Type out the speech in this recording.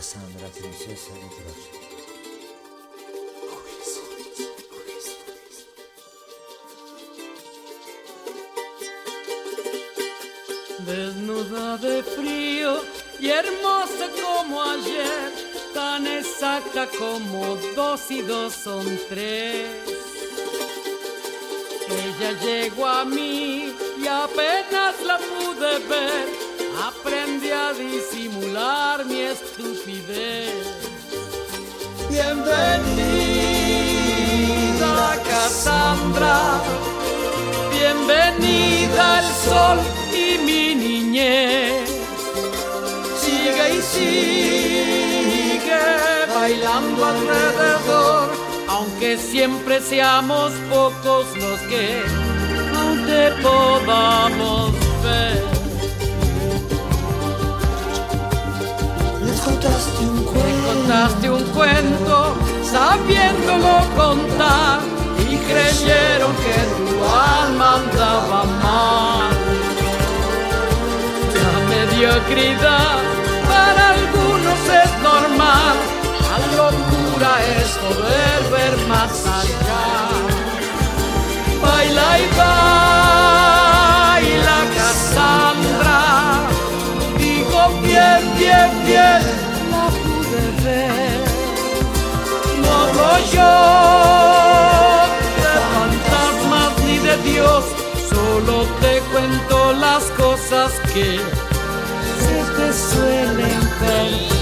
Cassandra, princesa de Troya. Desnuda de frío y hermosa como ayer, tan exacta como 2 y 2 son 3. Ella llegó a mí y apenas la pude ver, aprendí a disimular mi estupidez. Bienvenida, Cassandra, bienvenida el sol y mi niñez. Sigue y sigue bailando alrededor, aunque siempre seamos pocos los que aún te podamos ver. Les contaste un cuento, Me contaste un cuento sabiéndolo contar y creyeron que tu alma andaba mal. La mediocridad para algunos es normal, la locura es poder ver más allá. Baila y baila, Cassandra, digo bien, bien, bien, la pude ver. No soy yo de fantasmas ni de Dios, solo te cuento las cosas que se te suelen perder.